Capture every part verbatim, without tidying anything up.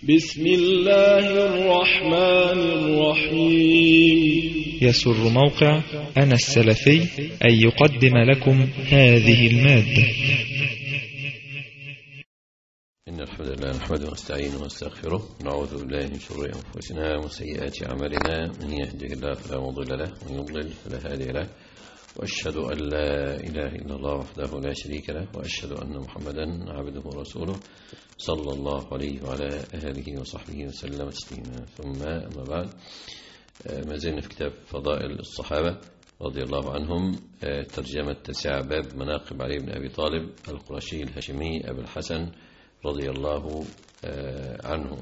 بسم الله الرحمن الرحيم. يسر موقع أنا السلفي أن يقدم لكم هذه المادة. إن الحمد لله نحمده ونستعينه ونستغفره، نعوذ بالله من شرور أنفسنا ومن سيئات أعمالنا، من يهده الله فلا مضل له ومن يضلل فلا هادي له، وأشهد أن لا إله إلا الله وحده لا شريك له، وأشهد أن محمدا عبده ورسوله صلى الله عليه وعلى آله وصحبه وسلم تسليما. ثم أما بعد، ما زلنا في كتاب فضائل الصحابة رضي الله عنهم، ترجمة تسع باب مناقب علي بن أبي طالب القرشي الهاشمي أبي الحسن رضي الله عنه.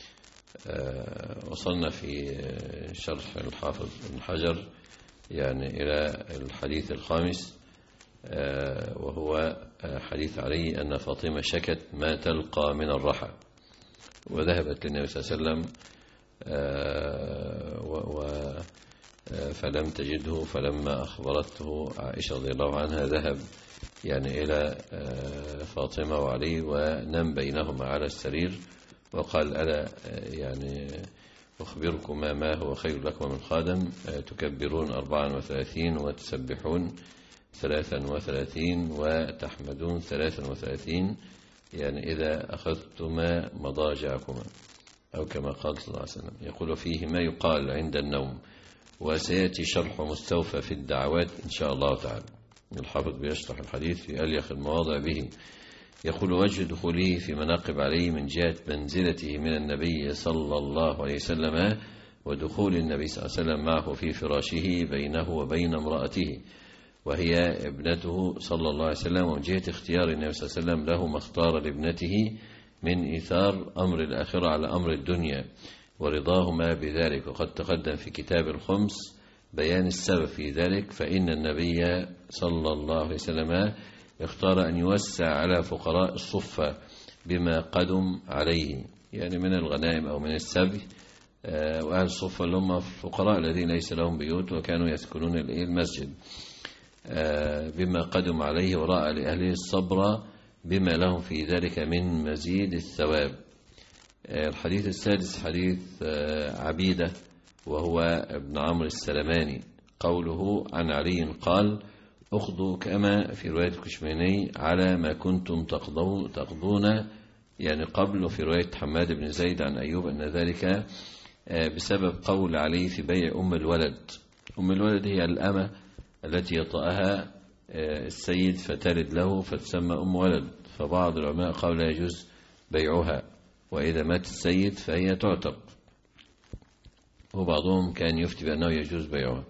وصلنا في شرح الحافظ ابن حجر يعني إلى الحديث الخامس، وهو حديث علي أن فاطمة شكت ما تلقى من الرحى، وذهبت للنبي صلى الله عليه وسلم فلم تجده، فلما أخبرته عائشة رضي الله عنها ذهب يعني إلى فاطمة وعلي ونام بينهما على السرير، وقال: ألا يعني أخبركما ما هو خير لكم من خادم، تكبرون أربعا وثلاثين وتسبحون ثلاثا وثلاثين وتحمدون ثلاثا وثلاثين، يعني إذا أخذتما مضاجعكما، أو كما قال صلى الله عليه وسلم. يقول فيه ما يقال عند النوم، وسيأتي شرح مستوفى في الدعوات إن شاء الله تعالى. الحافظ بيشرح الحديث في أليق المواضع به. يقول: وجه دخوله في مناقب علي من جهة منزلته من النبي صلى الله عليه وسلم، ودخول النبي صلى الله عليه وسلم معه في فراشه بينه وبين امرأته وهي ابنته صلى الله عليه وسلم، ومن جهة اختيار النبي صلى الله عليه وسلم له ما اختار لابنته من إيثار أمر الآخرة على أمر الدنيا ورضاهما بذلك. وقد تقدم في كتاب الخمس بيان السبب في ذلك، فإن النبي صلى الله عليه وسلم اختار أن يوسع على فقراء الصفة بما قدم عليه، يعني من الغنائم أو من السبي، وأهل الصفة اللي هم الفقراء الذين ليس لهم بيوت وكانوا يسكنون المسجد، بما قدم عليه، وراء لأهله الصبر بما لهم في ذلك من مزيد الثواب. الحديث السادس حديث عبيدة وهو ابن عمرو السلماني، قوله عن علي قال: أخذوا كما في رواية الكشميني على ما كنتم تقضون، يعني قبل في رواية حماد بن زيد عن أيوب أن ذلك بسبب قول علي في بيع أم الولد. أم الولد هي الأمة التي يطأها السيد فتلد له فتسمى أم ولد، فبعض العلماء قال لا يجوز بيعها، وإذا مات السيد فهي تعتق، وبعضهم كان يفتي بأنه يجوز بيعها.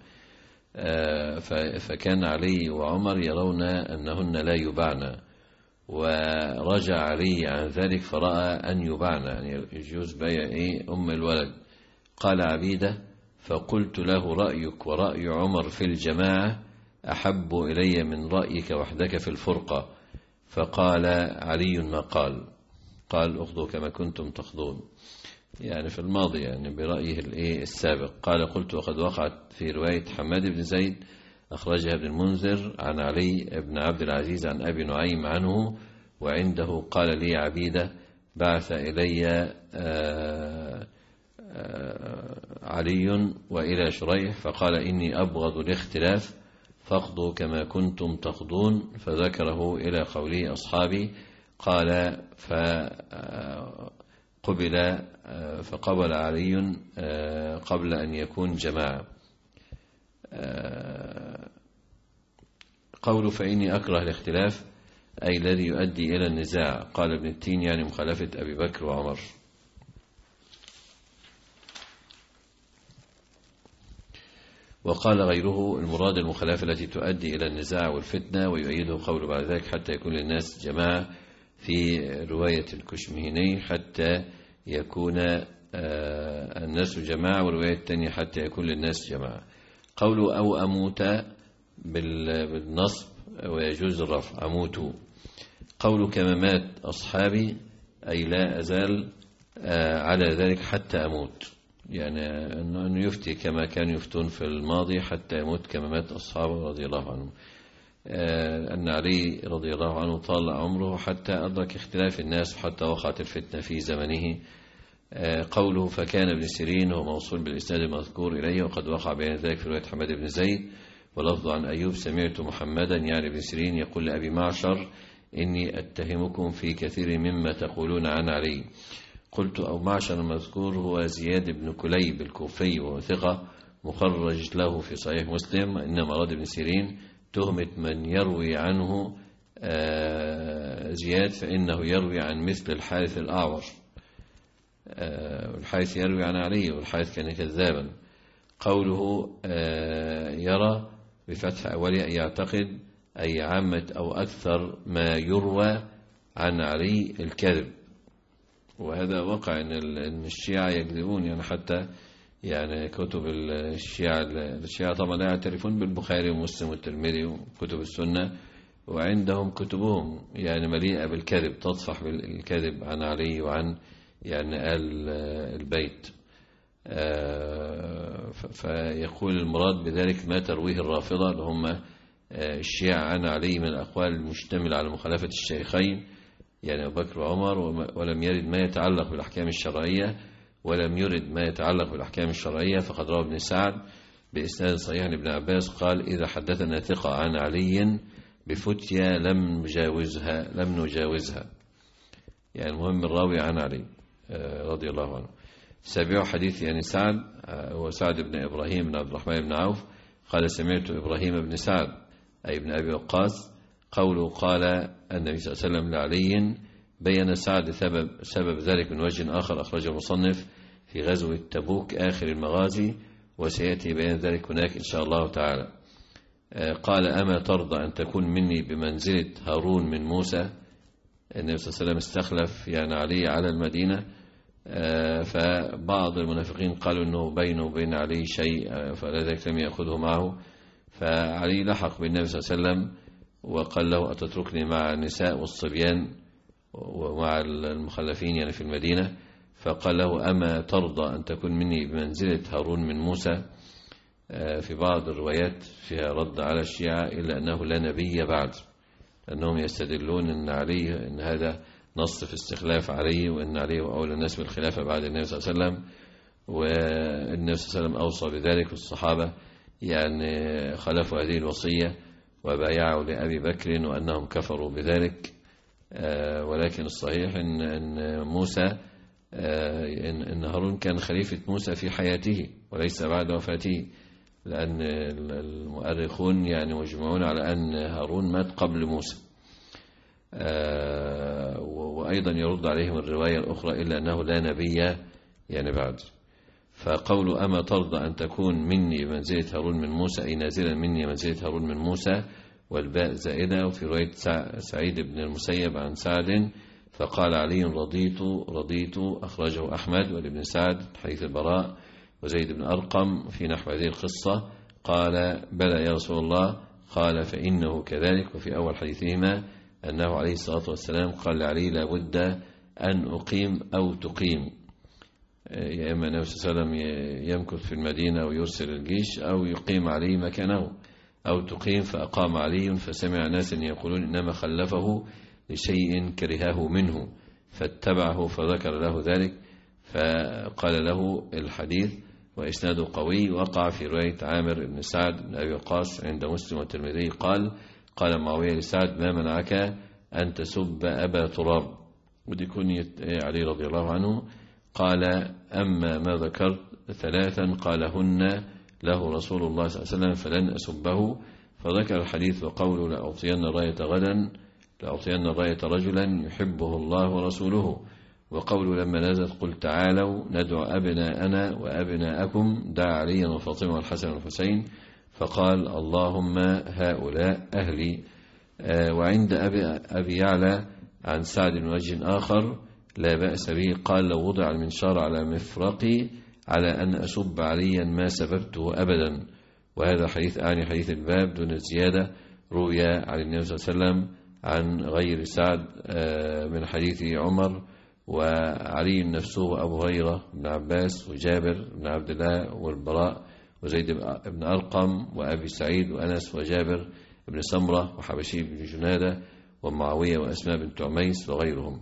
فكان علي وعمر يرون أنهن لا يباعن، ورجع علي عن ذلك فرأى أن يباعن، يعني يجوز بيع إيه أم الولد. قال عبيدة: فقلت له: رأيك ورأي عمر في الجماعة أحب إلي من رأيك وحدك في الفرقة. فقال علي ما قال، قال: أخذوا كما كنتم تخضون، يعني في الماضي، يعني برأيه السابق. قال: قلت: وقد وقعت في رواية حماد بن زيد أخرجها ابن المنذر عن علي بن عبد العزيز عن أبي نعيم عنه وعنده، قال لي عبيدة: بعث إلي آآ آآ علي وإلى شريح فقال: إني أبغض الاختلاف فاقضوا كما كنتم تقضون، فذكره إلى قوله أصحابي. قال: فقبل فقبل علي قبل أن يكون جماعة. قول فإني أكره الاختلاف أي الذي يؤدي إلى النزاع. قال ابن التين: يعني مخالفة أبي بكر وعمر. وقال غيره: المراد المخالفة التي تؤدي إلى النزاع والفتنة، ويؤيده قول بعد ذلك: حتى يكون للناس جماعة، في رواية الكشمهيني حتى يكون الناس جماعة، والرواية الثانية حتى يكون للناس جماعة. قوله أو أموت بالنصب ويجوز الرفع، أموت. قوله كما مات أصحابي أي لا أزال على ذلك حتى أموت، يعني أنه يفتي كما كانوا يفتون في الماضي حتى يموت كما مات أصحابه رضي الله عنهم. أن علي رضي الله عنه طال عمره حتى أدرك اختلاف الناس، وحتى وقعت الفتنة في زمنه قوله فكان ابن سيرين هو موصول بالإسناد المذكور إليه، وقد وقع بين ذلك في رواية حماد بن زيد، ولفظ عن أيوب سمعت محمدا يعني ابن سيرين يقول لأبي معشر إني أتهمكم في كثير مما تقولون عن علي. قلت أو معشر المذكور هو زياد بن كليب الكوفي وهو ثقة مخرج له في صحيح مسلم، إنما أراد ابن سيرين تهمة من يروي عنه زياد فإنه يروي عن مثل الحارث الأعور، الحارث يروي عن علي والحارث كان كذابا. قوله يرى بفتح أولي يعتقد أي عامة أو أكثر ما يروى عن علي الكذب، وهذا وقع أن الشيعة يكذبون، يعني حتى يعني كتب الشيعة الشيعة طبعا لا يعترفون بالبخاري ومسلم والترمذي وكتب السنة، وعندهم كتبهم يعني مليئة بالكذب تطفح بالكذب عن علي وعن يعني آل البيت. فيقول المراد بذلك ما ترويه الرافضة اللي هم الشيعة عن علي من الأقوال المشتملة على مخالفة الشيخين يعني أبو بكر وعمر، ولم يرد ما يتعلق بالأحكام الشرعية ولم يرد ما يتعلق بالأحكام الشرعية. فقد روى ابن سعد بإسناد صحيح عن ابن عباس قال إذا حدثنا ثقة عن علي بفتيا لم نجاوزها لم نجاوزها يعني المهم الراوي عن علي رضي الله عنه. سابع حديث يعني سعد هو سعد بن إبراهيم بن عبد الرحمن بن عوف قال سمعت إبراهيم بن سعد أي بن أبي وقاص قوله قال النبي صلى الله عليه وسلم لعلي، بين سعد سبب, سبب ذلك من وجه آخر أخرجه المصنف في غزوة تبوك آخر المغازي، وسيأتي بيان ذلك هناك إن شاء الله تعالى. قال أما ترضى أن تكون مني بمنزلة هارون من موسى؟ النبي صلى الله عليه وسلم استخلف يعني علي على المدينة، فبعض المنافقين قالوا أنه بينه وبين علي شيء فلذلك لم يأخذه معه، فعلي لحق بالنبي صلى الله عليه وسلم وقال له أتتركني مع النساء والصبيان ومع المخلفين يعني في المدينة؟ فقال له أما ترضى أن تكون مني بمنزلة هارون من موسى؟ في بعض الروايات فيها رد على الشيعة إلا أنه لا نبي بعد، لأنهم يستدلون أن علي أن هذا نص في استخلاف علي وأن علي هو أولى الناس بالخلافة بعد النبي صلى الله عليه وسلم، والنبي صلى الله عليه وسلم أوصى بذلك والصحابة يعني خلفوا هذه الوصية وبايعوا لأبي بكر وأنهم كفروا بذلك. ولكن الصحيح أن أن موسى أن هارون كان خليفة موسى في حياته وليس بعد وفاته، لأن المؤرخون يعني مجمعون على أن هارون مات قبل موسى. وأيضا يرد عليهم الرواية الأخرى إلا أنه لا نبي يعني بعد. فقول أما ترضى أن تكون مني منزلة هارون من موسى أي نازلا مني منزلة هارون من موسى، والباء زائدة. وفي رواية سعيد بن المسيب عن سعد فقال علي رضيت رضيت أخرجه أحمد والابن سعد حديث البراء وزيد بن أرقم في نحو هذه القصة. قال بلى يا رسول الله، قال فإنه كذلك. وفي أول حديثهما أنه عليه الصلاة والسلام قال لعلي لابد أن أقيم أو تقيم، يا إما النبي صلى الله عليه وسلم يمكث في المدينة ويرسل الجيش أو يقيم علي مكانه، أو تقيم فأقام علي فسمع ناس يقولون إنما خلفه لشيء كرهه منه فاتبعه فذكر له ذلك فقال له الحديث وإسناده قوي. وقع في رواية عامر بن سعد بن أبي وقاص عند مسلم والترمذي قال قال معاوية لسعد ما منعك أن تسب أبا تراب، ودي كنية علي رضي الله عنه. قال أما ما ذكرت ثلاثا قالهن له رسول الله صلى الله عليه وسلم فلن أسبه، فذكر الحديث وقوله لأعطين الراية غدا لأعطين الراية رجلا يحبه الله ورسوله، وقوله لما نزلت قل تعالوا ندعو أبناءنا وأبناءكم دعا عليا وفاطمة والحسن والحسين فقال اللهم هؤلاء أهلي. وعند أبي, أبي يعلى عن سعد بن وجه آخر لا بأس به قال لو وضع المنشار على مفرقي على أن أسب عليا ما سببته أبدا. وهذا حديث أعني حديث الباب دون الزيادة روي عن النبي صلى الله عليه وسلم عن غير سعد من حديث عمر وعلي نفسه وأبو هريرة بن عباس وجابر بن عبد الله والبراء وزيد بن أرقم وأبي سعيد وأنس وجابر بن سمرة وحبشي بن جنادة ومعاوية وأسماء بنت عميس وغيرهم.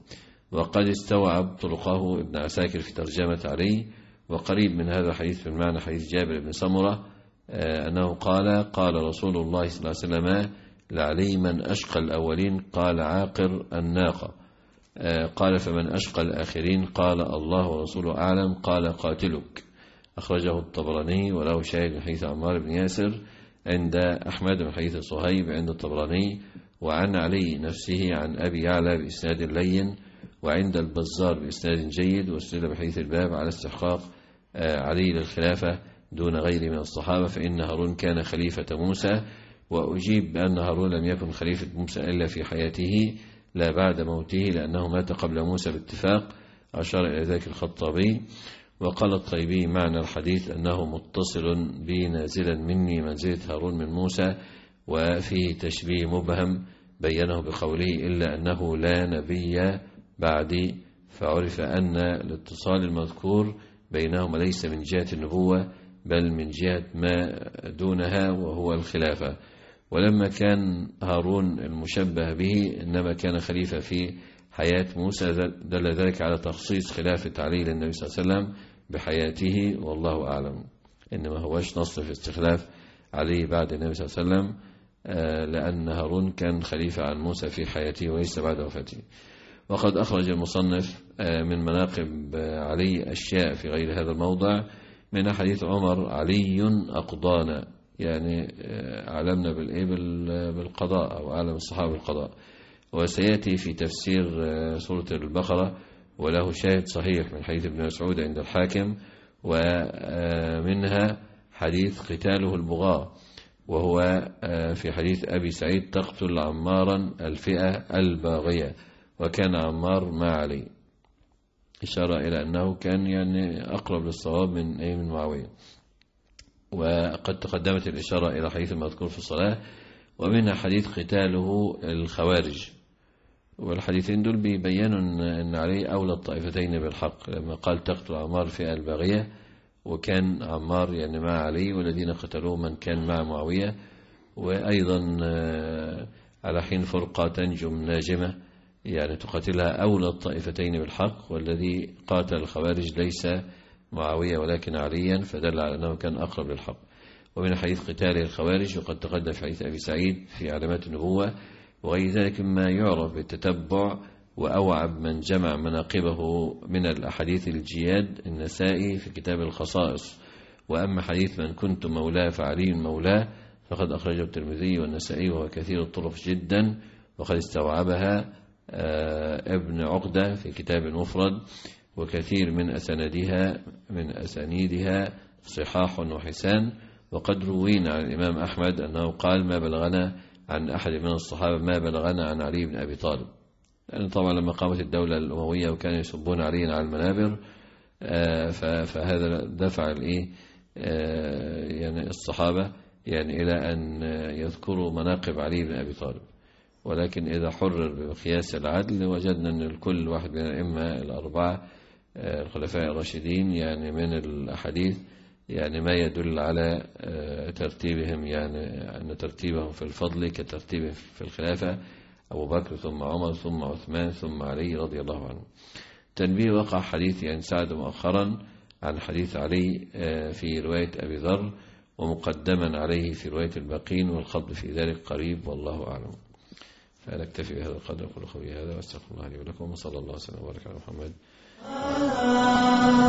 وقد استوعب طرقه ابن عساكر في ترجمة علي. وقريب من هذا الحديث في المعنى حديث جابر بن سمرة أنه قال قال رسول الله صلى الله عليه وسلم لعلي من أشقى الأولين قال عاقر الناقة، قال فمن أشقى الآخرين قال الله ورسوله أعلم قال قاتلك. أخرجه الطبراني وله شاهد من حديث عمار بن ياسر عند أحمد من حديث صهيب عند الطبراني، وعن علي نفسه عن أبي يعلى بإسناد لين، وعند البزار بإسناد جيد، واستدل بحديث الباب على استحقاق علي للخلافة دون غيره من الصحابة، فإن هارون كان خليفة موسى. وأجيب بأن هارون لم يكن خليفة موسى إلا في حياته لا بعد موته، لأنه مات قبل موسى باتفاق، أشار إلى ذلك الخطابي. وقال الطيبي معنى الحديث أنه متصل بي نازلا مني منزلة هارون من موسى، وفيه تشبيه مبهم بينه بقوله إلا أنه لا نبي بعدي، فعرف أن الاتصال المذكور بينهما ليس من جهة النبوة بل من جهة ما دونها وهو الخلافة. ولما كان هارون المشبه به إنما كان خليفة في حياة موسى، دل ذلك على تخصيص خلافة علي للنبي صلى الله عليه وسلم بحياته، والله أعلم. إنما هوش نص في استخلاف علي بعد النبي صلى الله عليه وسلم، لأن هارون كان خليفة عن موسى في حياته وليس بعد وفاته. وقد أخرج المصنف من مناقب علي أشياء في غير هذا الموضع، من حديث عمر علي أقضانا، يعني علمنا بالقضاء أو أعلم الصحابة بالقضاء. وسيأتي في تفسير سورة البقرة وله شاهد صحيح من حديث ابن مسعود عند الحاكم، ومنها حديث قتاله البغاة، وهو في حديث أبي سعيد تقتل عمارا الفئة الباغية، وكان عمار مع علي، إشارة إلى أنه كان يعني أقرب للصواب من أي من معاوية. وقد تقدمت الإشارة إلى حديث المذكور في الصلاة، ومنها حديث قتاله الخوارج. والحديثين دول بيبينوا أن علي أولى الطائفتين بالحق، لما قال تقتل عمار الفئة الباغية، وكان عمار يعني مع علي، والذين قتلوه من كان مع معاوية. وأيضا على حين فرقة تنجم ناجمة، يعني تقاتلها أولى الطائفتين بالحق، والذي قاتل الخوارج ليس معاوية ولكن عليا، فدل على أنه كان أقرب للحق. ومن حديث قتال الخوارج وقد تقدم في حديث أبي سعيد في علامات النبوة وغير ذلك مما يعرف بالتتبع. وأوعب من جمع مناقبه من الأحاديث الجياد النسائي في كتاب الخصائص. وأما حديث من كنت مولاه فعلي مولاه فقد أخرجه الترمذي والنسائي، وهو كثير الطرق جدا، وقد استوعبها ابن عقدة في كتاب المفرد، وكثير من أسانيدها من أسانيدها صحاح وحسان. وقد روينا عن الإمام أحمد أنه قال ما بلغنا عن أحد من الصحابة ما بلغنا عن علي بن أبي طالب، لأن طبعا لما قامت الدولة الأموية وكانوا يسبون علي على المنابر، فهذا دفع الإيه يعني الصحابة يعني إلى أن يذكروا مناقب علي بن أبي طالب. ولكن إذا حرر بقياس العدل وجدنا أن الكل واحد من الأئمة الأربعة الخلفاء الراشدين يعني من الأحاديث يعني ما يدل على ترتيبهم، يعني أن ترتيبهم في الفضل كترتيبهم في الخلافة، أبو بكر ثم عمر ثم عثمان ثم علي رضي الله عنه. تنبيه وقع حديث يعني سعد مؤخرا عن حديث علي في رواية أبي ذر، ومقدما عليه في رواية الباقين، والخطب في ذلك قريب، والله أعلم. فنكتفي بهذا القدر، أقول قولي هذا واستغفر الله لي ولكم، وصلى الله وسلم وبارك على محمد.